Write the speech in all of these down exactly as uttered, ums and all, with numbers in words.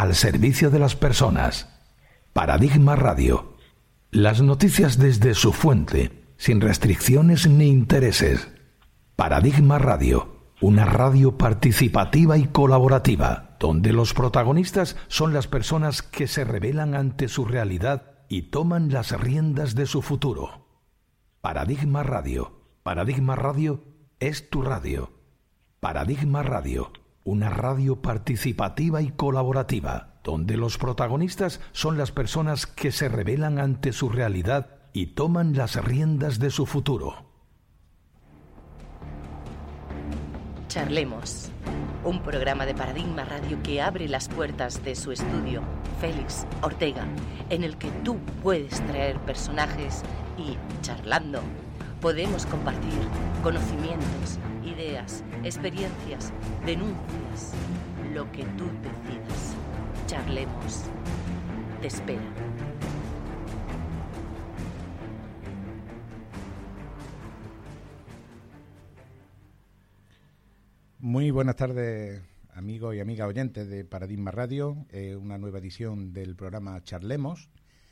al servicio de las personas. Paradigma Radio. Las noticias desde su fuente, sin restricciones ni intereses. Paradigma Radio, una radio participativa y colaborativa, donde los protagonistas son las personas que se rebelan ante su realidad y toman las riendas de su futuro. Paradigma Radio. Paradigma Radio es tu radio. Paradigma Radio, una radio participativa y colaborativa, donde los protagonistas son las personas que se rebelan ante su realidad y toman las riendas de su futuro. Charlemos, un programa de Paradigma Radio que abre las puertas de su estudio, Félix Ortega, en el que tú puedes traer personajes y, charlando, podemos compartir conocimientos, ideas, experiencias, denuncias, lo que tú decidas. Charlemos. Te espera. Muy buenas tardes, amigos y amigas oyentes de Paradigma Radio, eh, una nueva edición del programa Charlemos,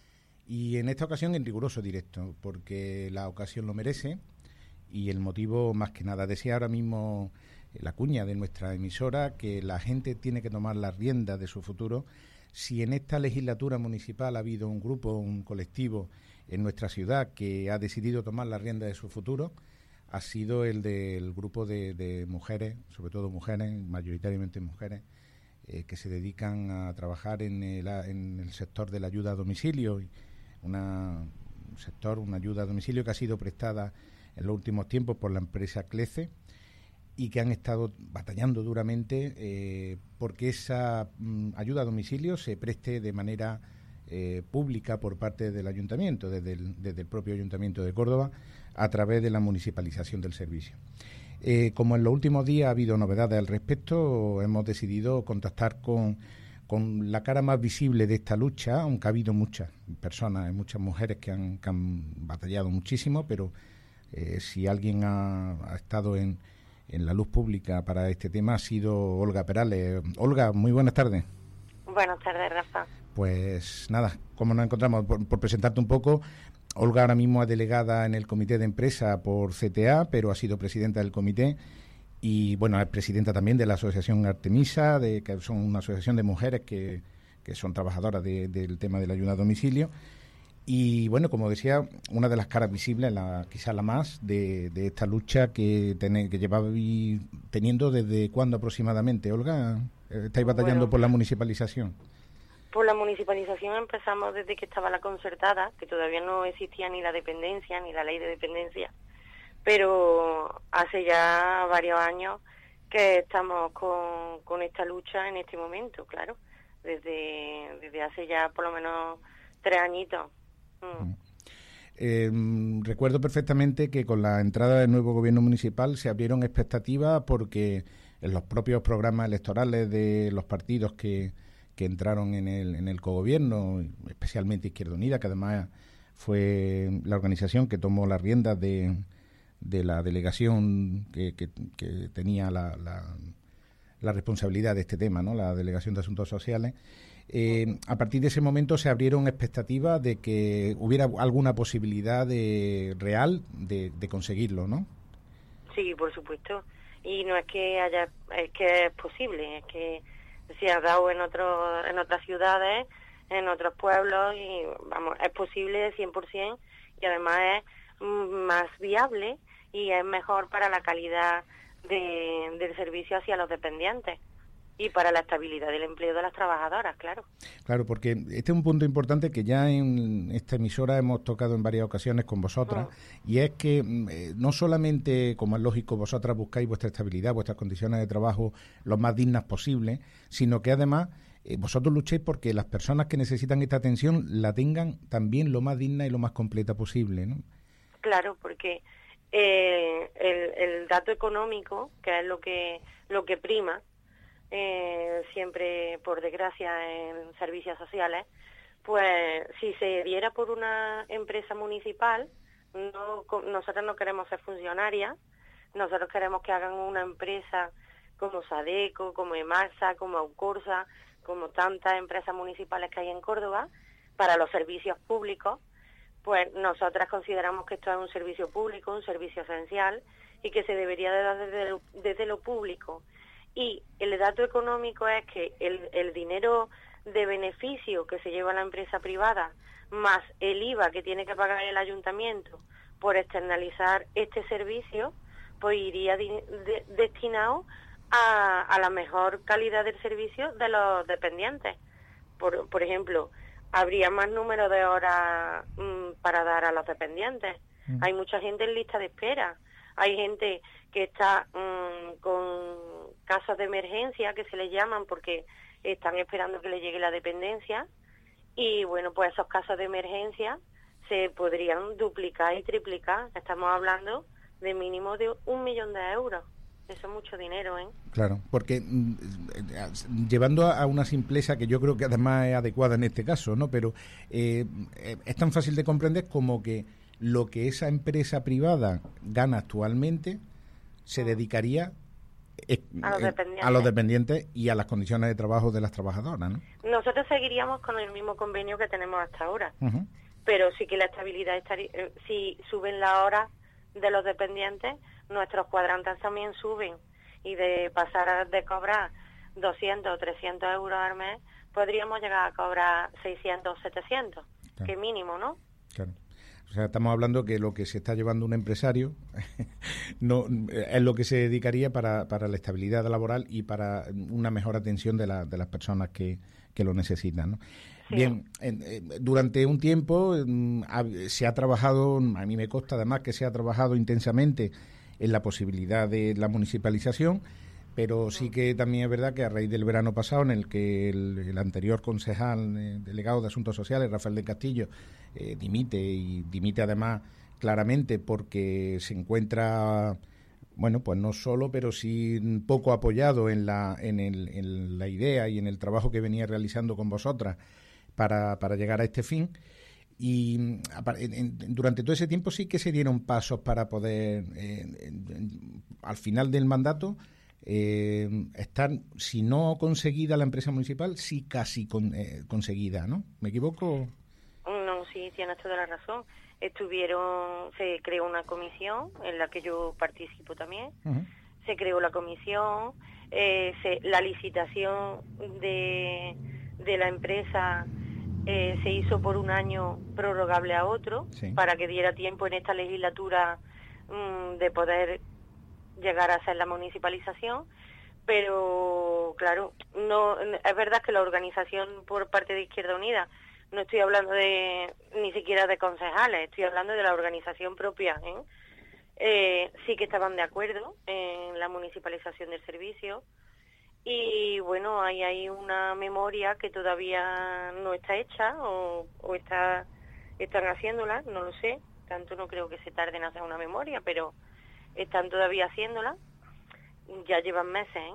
y en esta ocasión en riguroso directo, porque la ocasión lo merece, y el motivo más que nada. Decía ahora mismo la cuña de nuestra emisora que la gente tiene que tomar las riendas de su futuro. Si en esta legislatura municipal ha habido un grupo, un colectivo en nuestra ciudad que ha decidido tomar las riendas de su futuro, ha sido el del grupo de, de mujeres, sobre todo mujeres, mayoritariamente mujeres, eh, que se dedican a trabajar en el, en el sector de la ayuda a domicilio, una, un sector, una ayuda a domicilio que ha sido prestada en los últimos tiempos por la empresa CLECE y que han estado batallando duramente eh, porque esa mm, ayuda a domicilio se preste de manera eh, pública por parte del ayuntamiento, desde el, desde el propio Ayuntamiento de Córdoba, a través de la municipalización del servicio. Eh, como en los últimos días ha habido novedades al respecto, hemos decidido contactar con, con la cara más visible de esta lucha, aunque ha habido muchas personas, muchas mujeres que han, que han batallado muchísimo, pero eh, si alguien ha, ha estado en, en la luz pública para este tema ha sido Olga Perales. Olga, muy buenas tardes. Buenas tardes, Rafa. Pues nada, como nos encontramos, por, por presentarte un poco, Olga ahora mismo es delegada en el comité de empresa por C T A, pero ha sido presidenta del comité y, bueno, es presidenta también de la asociación Artemisa, de, que son una asociación de mujeres que, que son trabajadoras de, del tema de la ayuda a domicilio. Y, bueno, como decía, una de las caras visibles, la, quizás la más, de, de esta lucha que, ten, que llevabais teniendo desde cuándo aproximadamente, Olga, ¿estáis batallando bueno, por la municipalización? Por la municipalización empezamos desde que estaba la concertada, que todavía no existía ni la dependencia, ni la ley de dependencia, pero hace ya varios años que estamos con, con esta lucha en este momento, claro, desde, desde hace ya por lo menos tres añitos. Mm. Eh, recuerdo perfectamente que con la entrada del nuevo gobierno municipal se abrieron expectativas porque en los propios programas electorales de los partidos que que entraron en el, en el cogobierno, especialmente Izquierda Unida, que además fue la organización que tomó las riendas de, de la delegación que, que, que tenía la, la, la responsabilidad de este tema, ¿no? La Delegación de Asuntos Sociales. Eh, a partir de ese momento se abrieron expectativas de que hubiera alguna posibilidad de, real de, de conseguirlo, ¿no? Sí, por supuesto. Y no es que haya, es que es posible, es que se ha dado en otros en otras ciudades, en otros pueblos y vamos, es posible cien por ciento y además es más viable y es mejor para la calidad de, del servicio hacia los dependientes y para la estabilidad del empleo de las trabajadoras, claro. Claro, porque este es un punto importante que ya en esta emisora hemos tocado en varias ocasiones con vosotras, mm. y es que eh, no solamente, como es lógico, vosotras buscáis vuestra estabilidad, vuestras condiciones de trabajo lo más dignas posibles, sino que además eh, vosotros luchéis porque las personas que necesitan esta atención la tengan también lo más digna y lo más completa posible, ¿no? Claro, porque eh, el, el dato económico, que es lo que lo que prima, Eh, siempre, por desgracia, en servicios sociales, pues si se diera por una empresa municipal, no, nosotros no queremos ser funcionarias, nosotros queremos que hagan una empresa como Sadeco, como Emarsa, como Aucorsa, como tantas empresas municipales que hay en Córdoba, para los servicios públicos, pues nosotras consideramos que esto es un servicio público, un servicio esencial, y que se debería de dar desde lo, desde lo público. Y el dato económico es que el, el dinero de beneficio que se lleva la empresa privada, más el I V A que tiene que pagar el ayuntamiento por externalizar este servicio, pues iría de, de, destinado a, a la mejor calidad del servicio de los dependientes. Por, por ejemplo, habría más número de horas mmm, para dar a los dependientes. Mm. Hay mucha gente en lista de espera. Hay gente que está mmm, con casos de emergencia, que se les llaman, porque están esperando que le llegue la dependencia. Y bueno, pues esos casos de emergencia se podrían duplicar y triplicar. Estamos hablando de mínimo de un millón de euros. Eso es mucho dinero, ¿eh? Claro, porque mm, llevando a una simpleza que yo creo que además es adecuada en este caso, ¿no? Pero eh, es tan fácil de comprender como que lo que esa empresa privada gana actualmente se dedicaría eh, a, los dependientes. a los dependientes y a las condiciones de trabajo de las trabajadoras, ¿no? Nosotros seguiríamos con el mismo convenio que tenemos hasta ahora, uh-huh. pero sí que la estabilidad estaría, eh, si suben las horas de los dependientes, nuestros cuadrantes también suben, y de pasar a, de cobrar doscientos o trescientos euros al mes, podríamos llegar a cobrar seiscientos o setecientos, claro. Que mínimo, ¿no? Claro. O sea, estamos hablando que lo que se está llevando un empresario no es lo que se dedicaría para, para la estabilidad laboral y para una mejor atención de, la, de las personas que, que lo necesitan, ¿no? Sí. Bien, en, eh, durante un tiempo eh, ha, se ha trabajado, a mí me consta además que se ha trabajado intensamente en la posibilidad de la municipalización, pero sí que también es verdad que a raíz del verano pasado, en el que el, el anterior concejal eh, delegado de Asuntos Sociales, Rafael del Castillo, eh, dimite, y dimite además claramente porque se encuentra, bueno, pues no solo, pero sí poco apoyado en la, en, el, en la idea y en el trabajo que venía realizando con vosotras para, para llegar a este fin. Y en, en, durante todo ese tiempo sí que se dieron pasos para poder, eh, en, en, al final del mandato, eh, estar, si no conseguida la empresa municipal, sí casi con, eh, conseguida, ¿no? ¿Me equivoco? No, sí, tienes toda la razón. Estuvieron, se creó una comisión en la que yo participo también. Uh-huh. Se creó la comisión, eh, se, la licitación de, de la empresa eh, se hizo por un año prorrogable a otro, sí, para que diera tiempo en esta legislatura mmm, de poder llegar a hacer la municipalización. Pero claro, no es verdad que la organización por parte de Izquierda Unida, no estoy hablando de ni siquiera de concejales, estoy hablando de la organización propia, ¿eh? Eh, sí que estaban de acuerdo en la municipalización del servicio. Y bueno, hay ahí una memoria que todavía no está hecha, o, o está están haciéndola, no lo sé, tanto no creo que se tarde en hacer una memoria, pero están todavía haciéndola, ya llevan meses, ¿eh?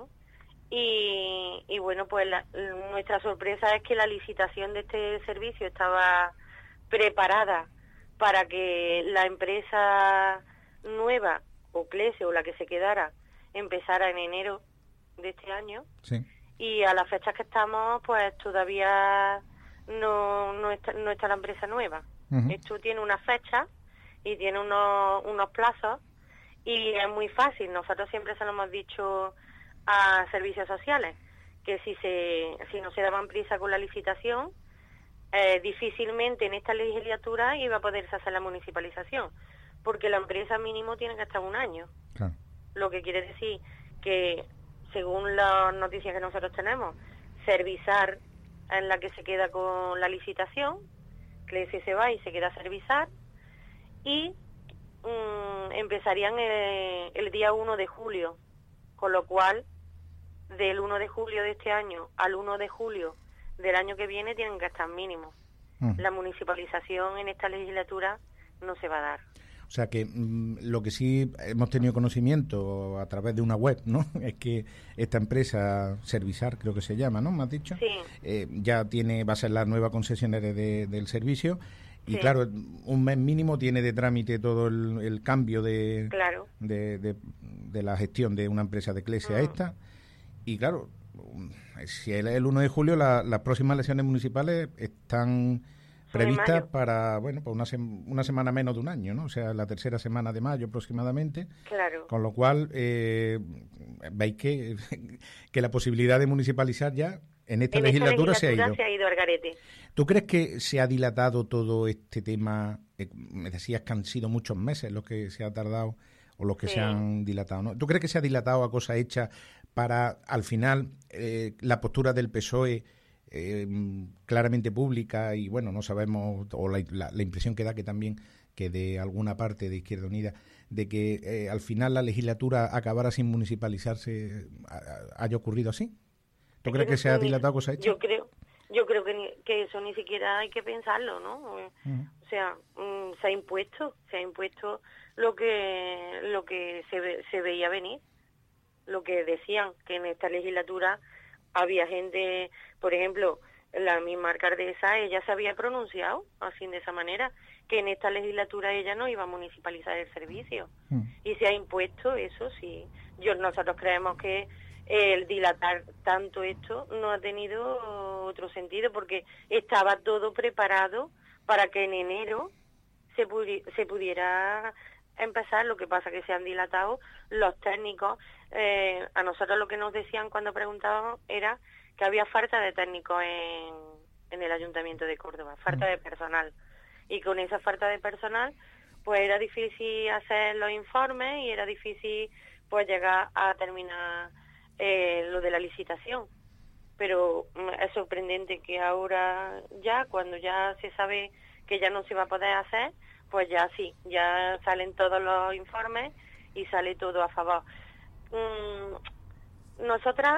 Y, y bueno, pues la, nuestra sorpresa es que la licitación de este servicio estaba preparada para que la empresa nueva, o Clese, o la que se quedara, empezara en enero de este año. Sí. Y a las fechas que estamos, pues todavía no, no, está, no está la empresa nueva. Uh-huh. Esto tiene una fecha y tiene unos, unos plazos, y es muy fácil. Nosotros siempre se lo hemos dicho a servicios sociales, que si se si no se daban prisa con la licitación, eh, difícilmente en esta legislatura iba a poderse hacer la municipalización, porque la empresa mínimo tiene que estar un año. Claro. Lo que quiere decir que, según las noticias que nosotros tenemos, Servizar es la que se queda con la licitación, Clese se va y se queda Servizar, y um, empezarían el, el día uno de julio, con lo cual del uno de julio de este año al uno de julio del año que viene tienen que estar mínimos. Mm. La municipalización en esta legislatura no se va a dar. O sea que mmm, lo que sí hemos tenido conocimiento a través de una web, ¿no? Es que esta empresa, Servizar, creo que se llama, ¿no? ¿Me has dicho? Sí. Eh, ya tiene, va a ser la nueva concesionaria de, del servicio. Y sí, claro, un mes mínimo tiene de trámite todo el, el cambio de, claro, de, de, de la gestión de una empresa de Clese mm. a esta. Y claro, si el, el uno de julio la, las próximas elecciones municipales están previstas para, bueno, pues una, sem- una semana menos de un año, ¿no? O sea, la tercera semana de mayo aproximadamente. Claro. Con lo cual, eh, veis que, que la posibilidad de municipalizar ya en esta, en legislatura, esta legislatura se ha ido. se ha ido al garete. ¿Tú crees que se ha dilatado todo este tema? Eh, me decías que han sido muchos meses los que se ha tardado o los que Sí. se han dilatado, ¿no? ¿Tú crees que se ha dilatado a cosa hecha para, al final, eh, la postura del P S O E eh, claramente pública y, bueno, no sabemos, o la, la, la impresión que da que también, que de alguna parte de Izquierda Unida, de que eh, al final la legislatura acabara sin municipalizarse, a, haya ocurrido así? ¿Tú crees que se ha dilatado a cosa hecha? Yo creo, yo creo que, ni, que eso ni siquiera hay que pensarlo, ¿no? Uh-huh. O sea, um, se ha impuesto, se ha impuesto lo que lo que se, ve, se veía venir, lo que decían, que en esta legislatura había gente, por ejemplo, la misma alcaldesa, ella se había pronunciado así de esa manera, que en esta legislatura ella no iba a municipalizar el servicio. Uh-huh. Y se ha impuesto eso, sí. Yo, nosotros creemos que el dilatar tanto esto no ha tenido otro sentido, porque estaba todo preparado para que en enero se, pudi- se pudiera empezar. Lo que pasa que se han dilatado los técnicos. Eh, a nosotros lo que nos decían cuando preguntábamos era que había falta de técnicos en, en el Ayuntamiento de Córdoba, falta de personal, y con esa falta de personal pues era difícil hacer los informes y era difícil pues llegar a terminar Eh, lo de la licitación. Pero es sorprendente que ahora ya, cuando ya se sabe que ya no se va a poder hacer, pues ya sí, ya salen todos los informes y sale todo a favor. Mm, nosotras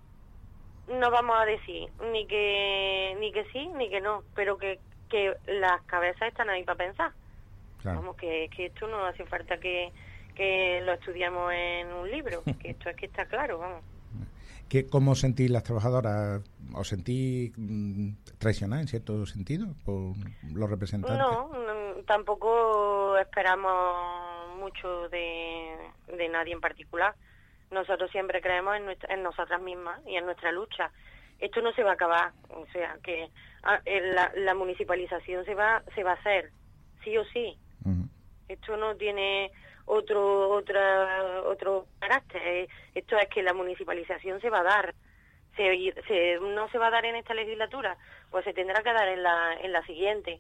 no vamos a decir ni que ni que sí ni que no, pero que, que las cabezas están ahí para pensar. Claro. Vamos, que, que esto no hace falta que que lo estudiamos en un libro, que esto es que está claro, vamos. ¿Qué, ¿Cómo sentís las trabajadoras? ¿Os sentís mmm, traicionadas en cierto sentido por los representantes? No, no, tampoco esperamos mucho de, de nadie en particular. Nosotros siempre creemos en, nuestra, en nosotras mismas y en nuestra lucha. Esto no se va a acabar, o sea, que a, la, la municipalización se va se va a hacer, sí o sí. Uh-huh. Esto no tiene otro otra otro carácter. Esto es que la municipalización se va a dar. Se, se, no se va a dar en esta legislatura, pues se tendrá que dar en la en la siguiente.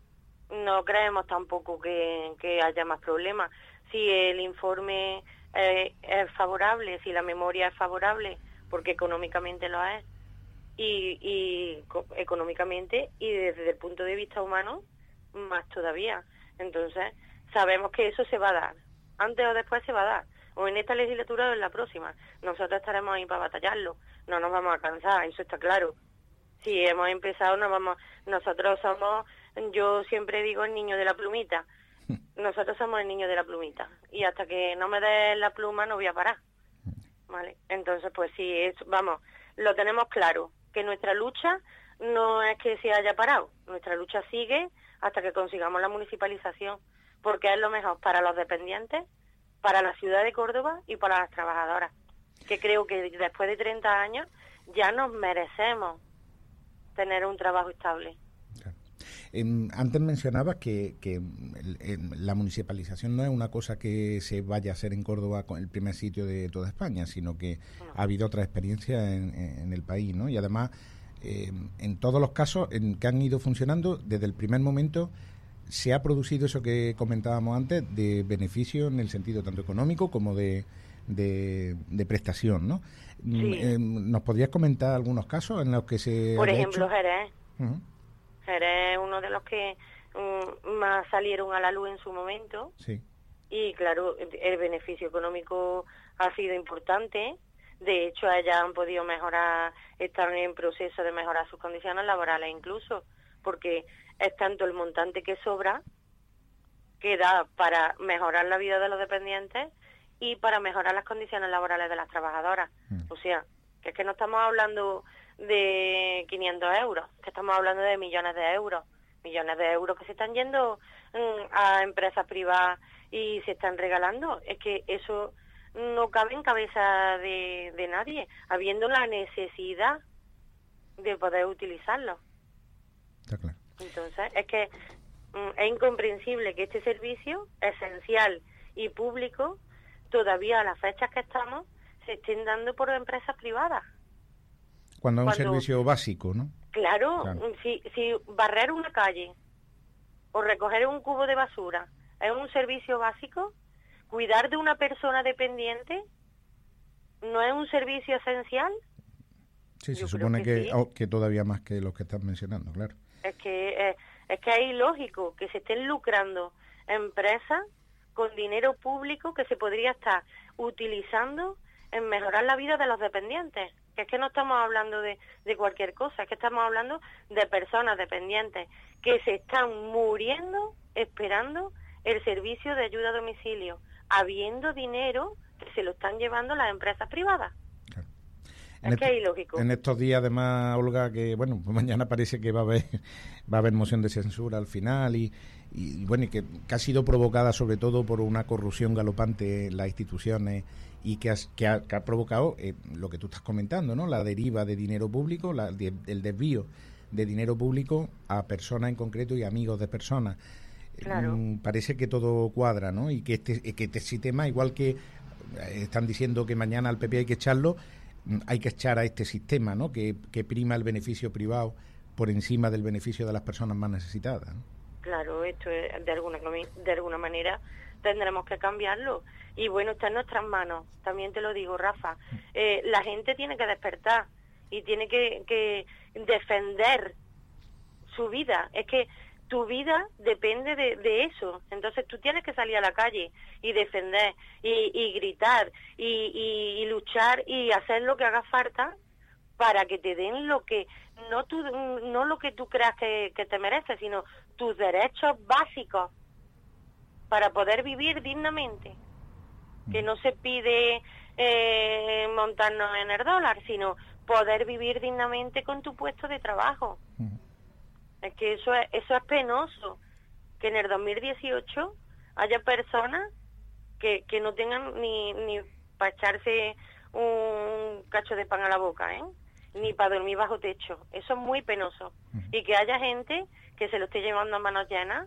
No creemos tampoco que, que haya más problemas. Si el informe eh, es favorable, si la memoria es favorable, porque económicamente lo es, y, y co- económicamente y desde el punto de vista humano, más todavía. Entonces, sabemos que eso se va a dar. Antes o después se va a dar, o en esta legislatura o en la próxima. Nosotros estaremos ahí para batallarlo, no nos vamos a cansar, eso está claro. Si hemos empezado, nos vamos. Nosotros somos, yo siempre digo, el niño de la plumita. Nosotros somos el niño de la plumita, y hasta que no me des la pluma no voy a parar, ¿vale? Entonces, pues sí, es, vamos, lo tenemos claro, que nuestra lucha no es que se haya parado, nuestra lucha sigue hasta que consigamos la municipalización, porque es lo mejor para los dependientes, para la ciudad de Córdoba y para las trabajadoras, que creo que después de treinta años ya nos merecemos tener un trabajo estable. Claro. Eh, antes mencionabas que, que el, el, la municipalización no es una cosa que se vaya a hacer en Córdoba con el primer sitio de toda España, sino que no. ha habido otra experiencia en, en el país, ¿no? Y además, eh, en todos los casos en que han ido funcionando, desde el primer momento se ha producido eso que comentábamos antes, de beneficio en el sentido tanto económico como de, de, de prestación, ¿no? Sí. Eh, ¿Nos podrías comentar algunos casos en los que se Por haya ejemplo, hecho? Jerez. Uh-huh. Jerez es uno de los que um, más salieron a la luz en su momento. Sí. Y claro, el beneficio económico ha sido importante. De hecho, ellas han podido mejorar, están en proceso de mejorar sus condiciones laborales incluso, porque es tanto el montante que sobra, que da para mejorar la vida de los dependientes y para mejorar las condiciones laborales de las trabajadoras. Mm. O sea, que es que no estamos hablando de quinientos euros, que estamos hablando de millones de euros, millones de euros que se están yendo mm, a empresas privadas y se están regalando. Es que eso no cabe en cabeza de, de nadie, habiendo la necesidad de poder utilizarlo. Está claro. Entonces, es que mm, es incomprensible que este servicio esencial y público, todavía a las fechas que estamos, se estén dando por empresas privadas. Cuando es un Cuando, servicio básico, ¿no? Claro, Claro. Si, si barrer una calle o recoger un cubo de basura es un servicio básico, cuidar de una persona dependiente no es un servicio esencial. Sí, se Yo supone creo que que, sí. oh, que todavía más que los que estás mencionando, claro. Es que eh, es que es ilógico que se estén lucrando empresas con dinero público que se podría estar utilizando en mejorar la vida de los dependientes. Que es que no estamos hablando de, de cualquier cosa, es que estamos hablando de personas dependientes que se están muriendo esperando el servicio de ayuda a domicilio, habiendo dinero que se lo están llevando las empresas privadas. Claro. Es En que este- es ilógico. En estos días, además, Olga, que bueno, pues mañana parece que va a haber va a haber moción de censura al final y, y bueno, y que, que ha sido provocada sobre todo por una corrupción galopante en las instituciones y que, has- que, ha, que ha provocado eh, lo que tú estás comentando, ¿no? La deriva de dinero público, la, de- el desvío de dinero público a personas en concreto y amigos de personas. Claro. Mm, parece que todo cuadra, ¿no? Y que este, que este sistema, igual que eh, están diciendo que mañana al P P hay que echarlo, mm, hay que echar a este sistema, ¿no? Que, que prima el beneficio privado por encima del beneficio de las personas más necesitadas, ¿no? Claro, esto es, de alguna comi- de alguna manera tendremos que cambiarlo. Y bueno, está en nuestras manos, también te lo digo, Rafa. Eh, la gente tiene que despertar y tiene que, que defender su vida. Es que tu vida depende de, de eso. Entonces tú tienes que salir a la calle y defender y, y gritar y, y, y luchar y hacer lo que haga falta para que te den lo que no tú, no lo que tú creas que, que te mereces, sino tus derechos básicos para poder vivir dignamente. Que no se pide eh, montarnos en el dólar, sino poder vivir dignamente con tu puesto de trabajo. Ujú. Es que eso es, eso es penoso, que en el dos mil dieciocho haya personas que, que no tengan ni, ni para echarse un cacho de pan a la boca, ¿eh? Ni para dormir bajo techo. Eso es muy penoso. Ujú. Y que haya gente que se lo esté llevando a manos llenas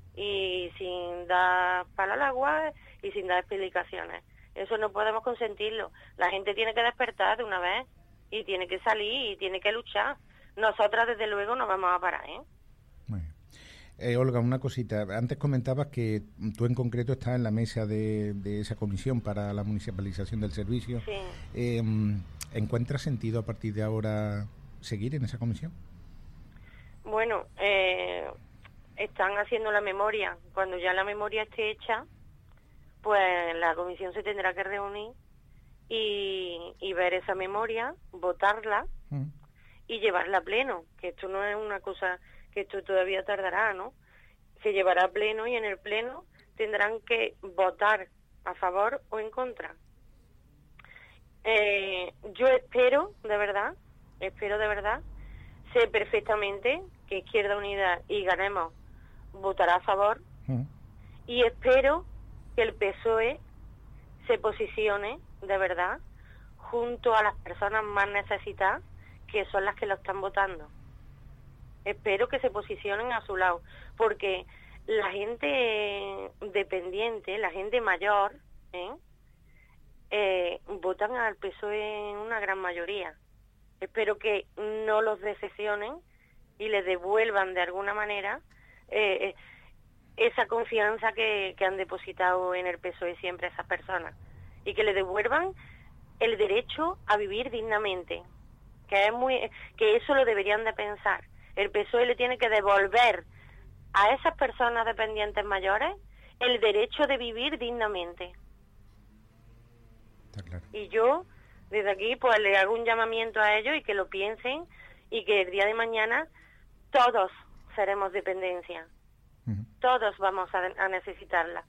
y sin dar palo al agua y sin dar explicaciones. Eso no podemos consentirlo. La gente tiene que despertar de una vez y tiene que salir y tiene que luchar. Nosotras, desde luego, no vamos a parar, ¿eh? Muy bien. Eh, Olga, una cosita. Antes comentabas que tú en concreto estás en la mesa de, de esa comisión para la municipalización del servicio. Sí. Eh, ¿Encuentras sentido a partir de ahora seguir en esa comisión? Bueno, eh, están haciendo la memoria. Cuando ya la memoria esté hecha, pues la comisión se tendrá que reunir y, y ver esa memoria, votarla Mm. y llevarla a pleno, que esto no es una cosa que esto todavía tardará, ¿no? Se llevará a pleno y en el pleno tendrán que votar a favor o en contra. Eh, yo espero, de verdad, espero de verdad, sé perfectamente que Izquierda Unida y Ganemos votará a favor Mm. y espero que el P S O E se posicione, de verdad, junto a las personas más necesitadas, que son las que lo están votando. Espero que se posicionen a su lado, porque la gente dependiente, la gente mayor, ¿eh? Eh, votan al P S O E en una gran mayoría. Espero que no los decepcionen y les devuelvan de alguna manera eh, esa confianza que, que han depositado en el P S O E siempre esas personas, y que le devuelvan el derecho a vivir dignamente, que es muy que eso lo deberían de pensar. El P S O E le tiene que devolver a esas personas dependientes mayores el derecho de vivir dignamente. Está claro. Y yo desde aquí pues le hago un llamamiento a ellos y que lo piensen, y que el día de mañana todos seremos dependencia. Ujú. Todos vamos a, a necesitarla.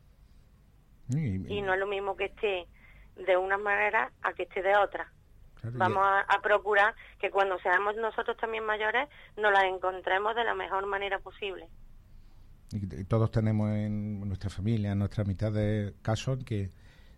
Y, Y no es lo mismo que esté de una manera a que esté de otra. claro, y- Vamos a, a procurar que cuando seamos nosotros también mayores nos las encontremos de la mejor manera posible. Y, y todos tenemos en nuestra familia, en nuestra mitad de casos en que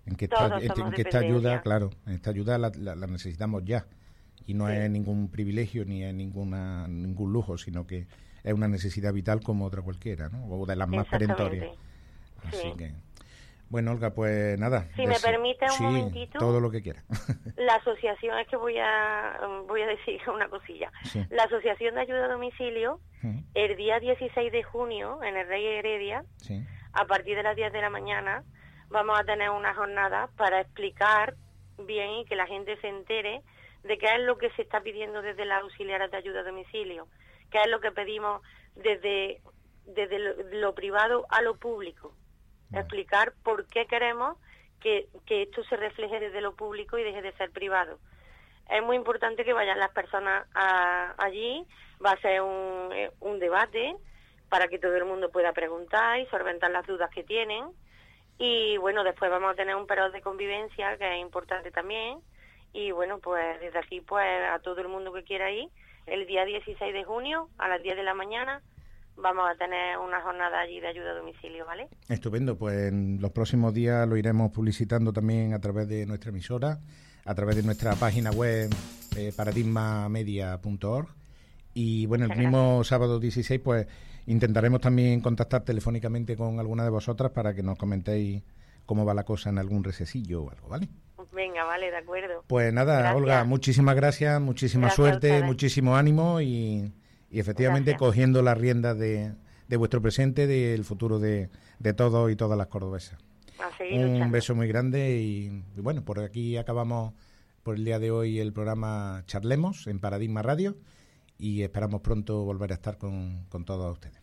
en que esta, Todos en, somos en que esta ayuda, dependencia. claro, en esta ayuda la, la- la necesitamos ya. Y no Sí. es ningún privilegio ni es ninguna ningún lujo, sino que es una necesidad vital como otra cualquiera, ¿no? O de las más perentorias. Exactamente. Así Sí. que, bueno, Olga, pues nada. Si me dese- permite un sí, momentito. todo lo que quiera. La asociación, es que voy a voy a decir una cosilla. Sí. La Asociación de Ayuda a Domicilio, Sí, el día dieciséis de junio, en el Rey Heredia, sí, a partir de las diez de la mañana, vamos a tener una jornada para explicar bien y que la gente se entere de qué es lo que se está pidiendo desde las auxiliares de ayuda a domicilio, qué es lo que pedimos desde, desde lo, lo privado a lo público. Vale. Explicar por qué queremos que, que esto se refleje desde lo público y deje de ser privado. Es muy importante que vayan las personas a- allí, va a ser un, eh, un debate para que todo el mundo pueda preguntar y solventar las dudas que tienen. Y bueno, después vamos a tener un periodo de convivencia que es importante también. Y bueno, pues desde aquí pues a todo el mundo que quiera ir, el día dieciséis de junio a las diez de la mañana vamos a tener una jornada allí de ayuda a domicilio, ¿vale? estupendo. Pues en los próximos días lo iremos publicitando también a través de nuestra emisora, a través de nuestra página web eh, paradigma media punto org. Y bueno, el Muchas mismo sábado dieciséis, pues intentaremos también contactar telefónicamente con alguna de vosotras para que nos comentéis cómo va la cosa en algún recesillo o algo, ¿vale? Venga, vale, de acuerdo. Pues nada, Gracias. Olga, muchísimas gracias, muchísima Gracias a suerte, ustedes. muchísimo ánimo y, y efectivamente Gracias. cogiendo las riendas de, de vuestro presente, del futuro de, de todos y todas las cordobesas. A seguir Un luchando. beso muy grande y, y bueno, por aquí acabamos por el día de hoy el programa Charlemos en Paradigma Radio y esperamos pronto volver a estar con, con todos ustedes.